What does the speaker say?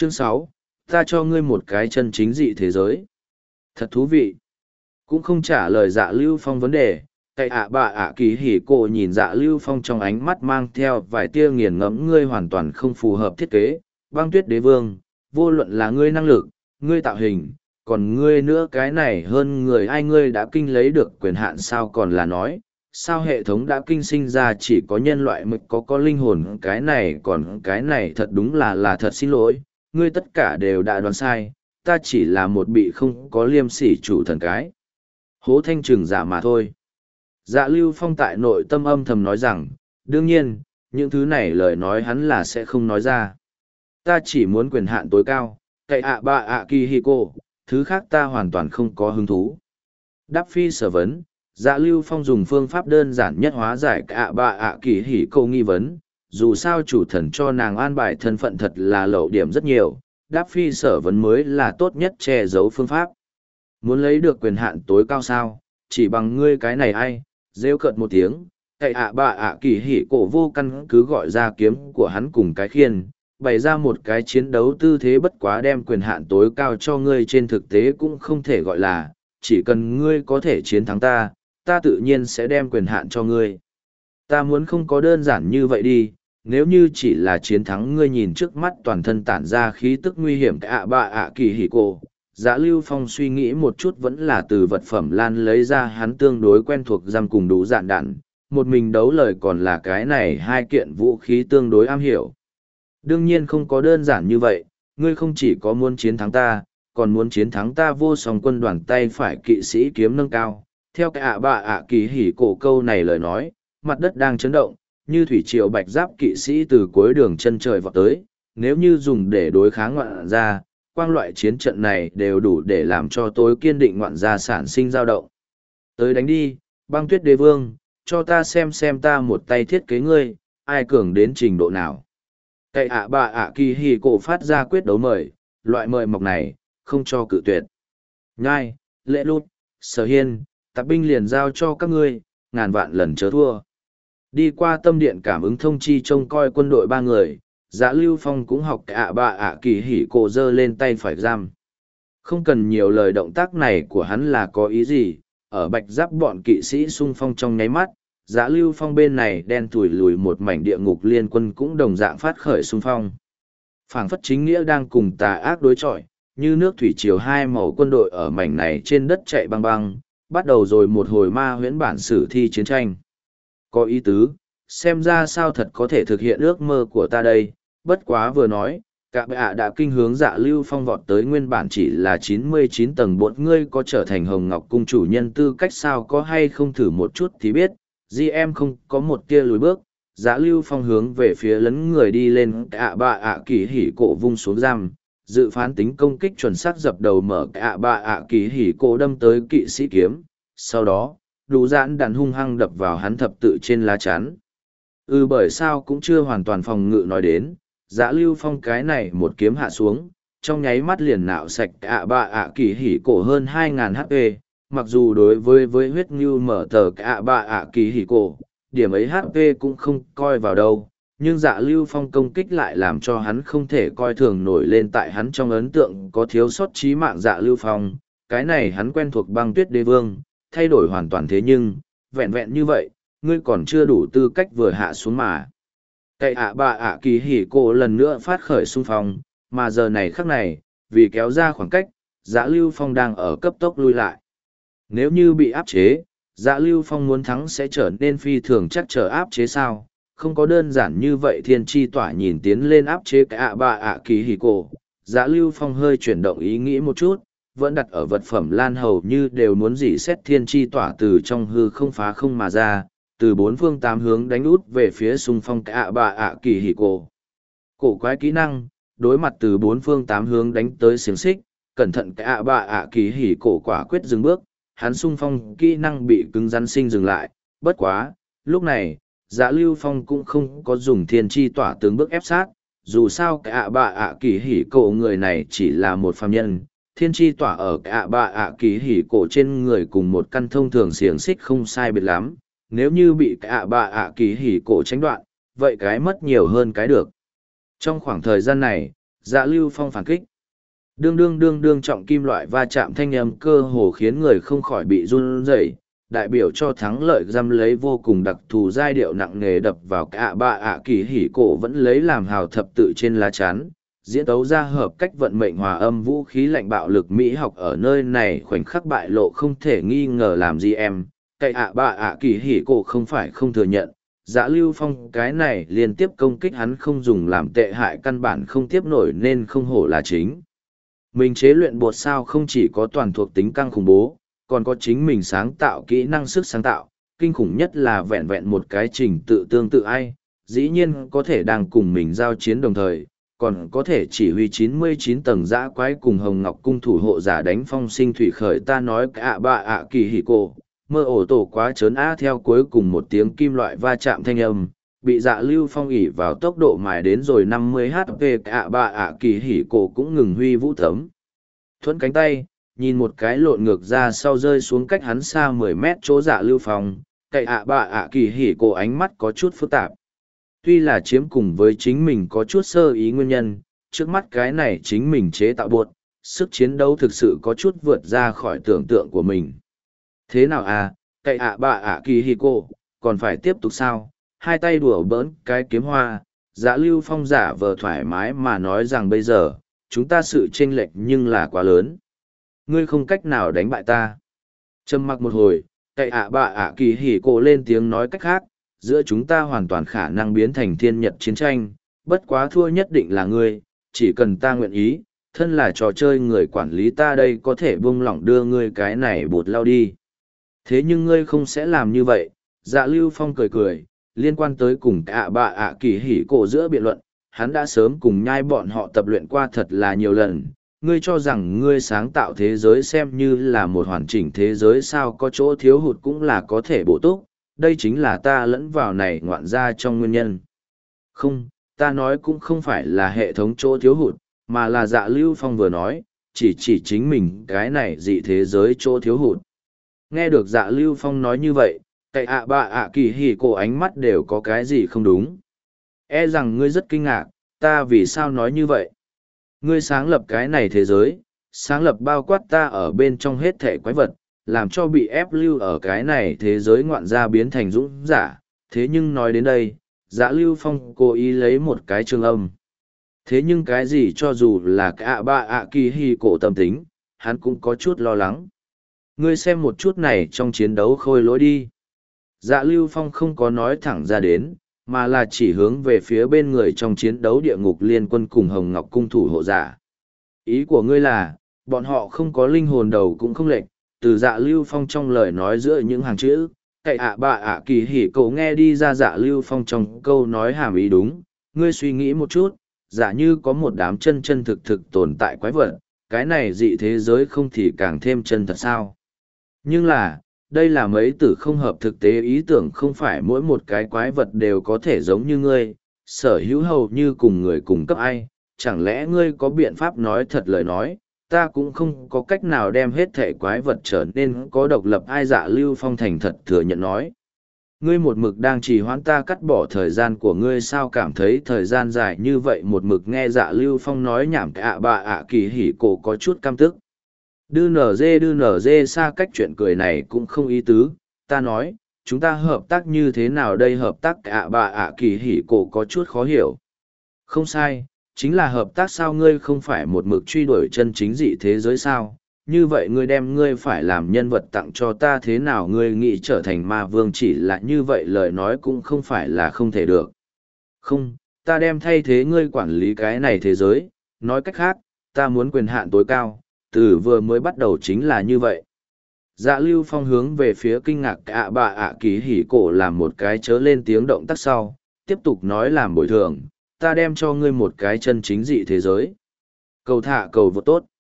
Chương 6, ta cho ngươi một cái chân chính dị thế giới. Thật thú vị. Cũng không trả lời Dạ Lưu Phong vấn đề, cái bà kỳ hỉ cổ nhìn Dạ Lưu Phong trong ánh mắt mang theo vài tia nghiền ngẫm, ngươi hoàn toàn không phù hợp thiết kế, Băng Tuyết Đế Vương, vô luận là ngươi năng lực, ngươi tạo hình, còn ngươi nữa cái này hơn người ai, ngươi đã kinh lấy được quyền hạn sao, còn là nói, sao hệ thống đã kinh sinh ra chỉ có nhân loại mới có linh hồn, cái này còn cái này thật đúng là thật xin lỗi, ngươi tất cả đều đã đoán sai, ta chỉ là một bị không có liêm sỉ chủ thần cái. Hố thanh trừng giả mà thôi. Dạ Lưu Phong tại nội tâm âm thầm nói rằng, đương nhiên, những thứ này lời nói hắn là sẽ không nói ra. Ta chỉ muốn quyền hạn tối cao, cậy kỳ hi cô, thứ khác ta hoàn toàn không có hứng thú. Đáp phi sở vấn, Dạ Lưu Phong dùng phương pháp đơn giản nhất hóa giải kỳ hỉ cô nghi vấn, dù sao chủ thần cho nàng an bài thân phận thật là lậu điểm rất nhiều, đáp phi sở vấn mới là tốt nhất che giấu phương pháp. Muốn lấy được quyền hạn tối cao sao, chỉ bằng ngươi cái này ai, rêu cợt một tiếng, cậy kỳ hỉ cổ vô căn cứ gọi ra kiếm của hắn cùng cái khiên, bày ra một cái chiến đấu tư thế, bất quá đem quyền hạn tối cao cho ngươi trên thực tế cũng không thể gọi là, chỉ cần ngươi có thể chiến thắng ta, ta tự nhiên sẽ đem quyền hạn cho ngươi. Ta muốn không có đơn giản như vậy đi, nếu như chỉ là chiến thắng ngươi, nhìn trước mắt toàn thân tản ra khí tức nguy hiểm cái kỳ hỉ cổ. Dạ Lưu Phong suy nghĩ một chút vẫn là từ vật phẩm lan lấy ra hắn tương đối quen thuộc giam cùng đủ dạn đạn, một mình đấu lời còn là cái này hai kiện vũ khí tương đối am hiểu. Đương nhiên không có đơn giản như vậy, ngươi không chỉ có muốn chiến thắng ta, còn muốn chiến thắng ta vô song quân đoàn tay phải kỵ sĩ kiếm nâng cao. Theo cái kỳ hỉ cổ câu này lời nói, mặt đất đang chấn động, như thủy triều bạch giáp kỵ sĩ từ cuối đường chân trời vọt tới, nếu như dùng để đối kháng ngoạn gia, quang loại chiến trận này đều đủ để làm cho tối kiên định ngoạn gia sản sinh dao động. Tới đánh đi, Băng Tuyết Đế Vương, cho ta xem ta một tay thiết kế ngươi, ai cường đến trình độ nào. Cậy kỳ hỉ cổ phát ra quyết đấu mời, loại mời mọc này, không cho cự tuyệt. Nhai, Lệ Lút, Sở Hiên, tạp binh liền giao cho các ngươi, ngàn vạn lần chớ thua. Đi qua tâm điện cảm ứng thông chi trông coi quân đội ba người, Dạ Lưu Phong cũng học kỳ hỉ cổ giơ lên tay phải giam. Không cần nhiều lời, động tác này của hắn là có ý gì, ở bạch giáp bọn kỵ sĩ xung phong trong nháy mắt, Dạ Lưu Phong bên này đen thủi lùi một mảnh địa ngục liên quân cũng đồng dạng phát khởi xung phong. Phảng phất chính nghĩa đang cùng tà ác đối chọi, như nước thủy triều hai màu quân đội ở mảnh này trên đất chạy băng băng, bắt đầu rồi một hồi ma huyễn bản sử thi chiến tranh. Có ý tứ, xem ra sao thật có thể thực hiện ước mơ của ta đây, bất quá vừa nói, cả bệ đã kinh hướng Dạ Lưu Phong vọt tới nguyên bản chỉ là 99 tầng bột, ngươi có trở thành Hồng Ngọc Cung chủ nhân tư cách sao, có hay không thử một chút thì biết, GM không có một tia lùi bước. Dạ Lưu Phong hướng về phía lấn người đi lên kỳ hỉ cổ vung xuống giam, dự phán tính công kích chuẩn xác dập đầu mở kỳ hỉ cổ đâm tới kỵ sĩ kiếm, sau đó đủ dạn đàn hung hăng đập vào hắn thập tự trên lá chắn. Bởi sao cũng chưa hoàn toàn phòng ngự nói đến, Dạ Lưu Phong cái này một kiếm hạ xuống, trong nháy mắt liền nạo sạch kỳ hỉ cổ hơn 2.000 HP, mặc dù đối với huyết ngưu mở tờ kỳ hỉ cổ, điểm ấy HP cũng không coi vào đâu, nhưng Dạ Lưu Phong công kích lại làm cho hắn không thể coi thường nổi lên, tại hắn trong ấn tượng có thiếu sót chí mạng Dạ Lưu Phong, cái này hắn quen thuộc Băng Tuyết Đế Vương, thay đổi hoàn toàn, thế nhưng, vẹn vẹn như vậy, ngươi còn chưa đủ tư cách vừa hạ xuống mà. Cậy kỳ hỉ cổ lần nữa phát khởi xung phong, mà giờ này khắc này, vì kéo ra khoảng cách, Dạ Lưu Phong đang ở cấp tốc lui lại. Nếu như bị áp chế, Dạ Lưu Phong muốn thắng sẽ trở nên phi thường chắc trở, áp chế sao? Không có đơn giản như vậy. Thiên tri tỏa nhìn tiến lên áp chế cái kỳ hỉ cổ. Dạ Lưu Phong hơi chuyển động ý nghĩ một chút, vẫn đặt ở vật phẩm lan hầu như đều muốn dỉ xét thiên tri tỏa từ trong hư không phá không mà ra, từ bốn phương tám hướng đánh út về phía xung phong cái kỳ hỉ cổ. Cổ quái kỹ năng, đối mặt từ bốn phương tám hướng đánh tới xiềng xích, cẩn thận cái kỳ hỉ cổ quả quyết dừng bước, hắn xung phong kỹ năng bị cứng rắn sinh dừng lại, bất quá, lúc này, Dạ Lưu Phong cũng không có dùng thiên tri tỏa tướng bước ép sát, dù sao cái kỳ hỉ cổ người này chỉ là một phàm nhân, thiên tri tỏa ở cái kỳ hỉ cổ trên người cùng một căn thông thường xiềng xích không sai biệt lắm, nếu như bị cái kỳ hỉ cổ tránh đoạn, vậy cái mất nhiều hơn cái được. Trong khoảng thời gian này, Dạ Lưu Phong phản kích. Đương đương đương đương trọng kim loại va chạm thanh âm cơ hồ khiến người không khỏi bị run rẩy, đại biểu cho thắng lợi giam lấy vô cùng đặc thù giai điệu nặng nề đập vào cả ba ạ kỳ hỉ cổ vẫn lấy làm hào thập tự trên lá chắn, diễn tấu ra hợp cách vận mệnh hòa âm vũ khí lạnh bạo lực Mỹ học ở nơi này khoảnh khắc bại lộ không thể nghi ngờ làm gì em, cái ạ ba ạ kỳ hỉ cổ không phải không thừa nhận. Dạ Lưu Phong cái này liên tiếp công kích hắn không dùng làm tệ hại căn bản không tiếp nổi nên không hổ là chính. Mình chế luyện bột sao không chỉ có toàn thuộc tính căng khủng bố, còn có chính mình sáng tạo kỹ năng sức sáng tạo, kinh khủng nhất là vẹn vẹn một cái trình tự tương tự ai, dĩ nhiên có thể đang cùng mình giao chiến đồng thời, còn có thể chỉ huy 99 tầng dã quái cùng Hồng Ngọc cung thủ hộ giả đánh phong sinh thủy khởi ta nói ạ ba ạ kỳ hỉ cổ, mơ ổ tổ quá trớn á theo cuối cùng một tiếng kim loại va chạm thanh âm. Bị Dạ Lưu Phong ỉ vào tốc độ mài đến rồi 50 HP ạ ba ạ kỳ hỉ cổ cũng ngừng huy vũ thấm. Thuẫn cánh tay, nhìn một cái lộn ngược ra sau rơi xuống cách hắn xa 10 mét chỗ Dạ Lưu Phong, cậy ạ ba ạ kỳ hỉ cổ ánh mắt có chút phức tạp. Tuy là chiếm cùng với chính mình có chút sơ ý nguyên nhân, trước mắt cái này chính mình chế tạo buộc, sức chiến đấu thực sự có chút vượt ra khỏi tưởng tượng của mình. Thế nào à, cậy ạ ba ạ kỳ hỉ cổ, còn phải tiếp tục sao? Hai tay đùa bỡn cái kiếm hoa, Dạ Lưu Phong giả vờ thoải mái mà nói rằng bây giờ, chúng ta sự chênh lệch nhưng là quá lớn. Ngươi không cách nào đánh bại ta. Trầm mặc một hồi, cậy ạ bạ ạ kỳ hỉ cổ lên tiếng nói cách khác, giữa chúng ta hoàn toàn khả năng biến thành thiên nhật chiến tranh, bất quá thua nhất định là ngươi, chỉ cần ta nguyện ý, thân là trò chơi người quản lý ta đây có thể buông lỏng đưa ngươi cái này bột lao đi. Thế nhưng ngươi không sẽ làm như vậy, Dạ Lưu Phong cười cười. Liên quan tới cùng ạ bạ ạ kỳ hỉ cổ giữa biện luận, hắn đã sớm cùng nhai bọn họ tập luyện qua thật là nhiều lần. Ngươi cho rằng ngươi sáng tạo thế giới xem như là một hoàn chỉnh thế giới sao có chỗ thiếu hụt cũng là có thể bổ túc, đây chính là ta lẫn vào này ngoạn ra trong nguyên nhân. Không, ta nói cũng không phải là hệ thống chỗ thiếu hụt, mà là Dạ Lưu Phong vừa nói, chỉ chính mình cái này dị thế giới chỗ thiếu hụt. Nghe được Dạ Lưu Phong nói như vậy, cậy ạ bạ ạ kỳ hỉ cổ ánh mắt đều có cái gì không đúng. E rằng ngươi rất kinh ngạc, ta vì sao nói như vậy? Ngươi sáng lập cái này thế giới, sáng lập bao quát ta ở bên trong hết thể quái vật, làm cho bị ép lưu ở cái này thế giới ngoạn gia biến thành dũng giả. Thế nhưng nói đến đây, Dạ Lưu Phong cố ý lấy một cái trường âm. Thế nhưng cái gì cho dù là cái ạ bạ ạ kỳ hỉ cổ tâm tính, hắn cũng có chút lo lắng. Ngươi xem một chút này trong chiến đấu khôi lỗi đi. Dạ Lưu Phong không có nói thẳng ra đến, mà là chỉ hướng về phía bên người trong chiến đấu địa ngục liên quân cùng Hồng Ngọc cung thủ hộ giả. Ý của ngươi là, bọn họ không có linh hồn đầu cũng không lệch, từ Dạ Lưu Phong trong lời nói giữa những hàng chữ, cậy ạ bạ ạ kỳ hỉ cậu nghe đi ra Dạ Lưu Phong trong câu nói hàm ý đúng, ngươi suy nghĩ một chút, giả như có một đám chân chân thực thực tồn tại quái vật, cái này dị thế giới không thì càng thêm chân thật sao. Nhưng là, đây là mấy từ không hợp thực tế ý tưởng không phải mỗi một cái quái vật đều có thể giống như ngươi, sở hữu hầu như cùng người cùng cấp ai, chẳng lẽ ngươi có biện pháp nói thật lời nói, ta cũng không có cách nào đem hết thể quái vật trở nên có độc lập ai. Dạ Lưu Phong thành thật thừa nhận nói. Ngươi một mực đang trì hoãn ta cắt bỏ thời gian của ngươi sao cảm thấy thời gian dài như vậy một mực nghe Dạ Lưu Phong nói nhảm ạ bạ ạ kỳ hỉ cổ có chút căm tức. Đưa nở dê xa cách chuyện cười này cũng không ý tứ, ta nói, chúng ta hợp tác như thế nào đây hợp tác ạ bạ ạ kỳ hỉ cổ có chút khó hiểu. Không sai, chính là hợp tác sao ngươi không phải một mực truy đuổi chân chính dị thế giới sao, như vậy ngươi đem ngươi phải làm nhân vật tặng cho ta thế nào ngươi nghĩ trở thành ma vương chỉ là như vậy lời nói cũng không phải là không thể được. Không, ta đem thay thế ngươi quản lý cái này thế giới, nói cách khác, ta muốn quyền hạn tối cao. Từ vừa mới bắt đầu chính là như vậy. Dạ Lưu Phong hướng về phía kinh ngạc ạ bạ ạ kỳ hỉ cổ làm một cái chớ lên tiếng động tác sau, tiếp tục nói làm bồi thường, ta đem cho ngươi một cái chân chính dị thế giới. Cầu thả cầu vô tốt.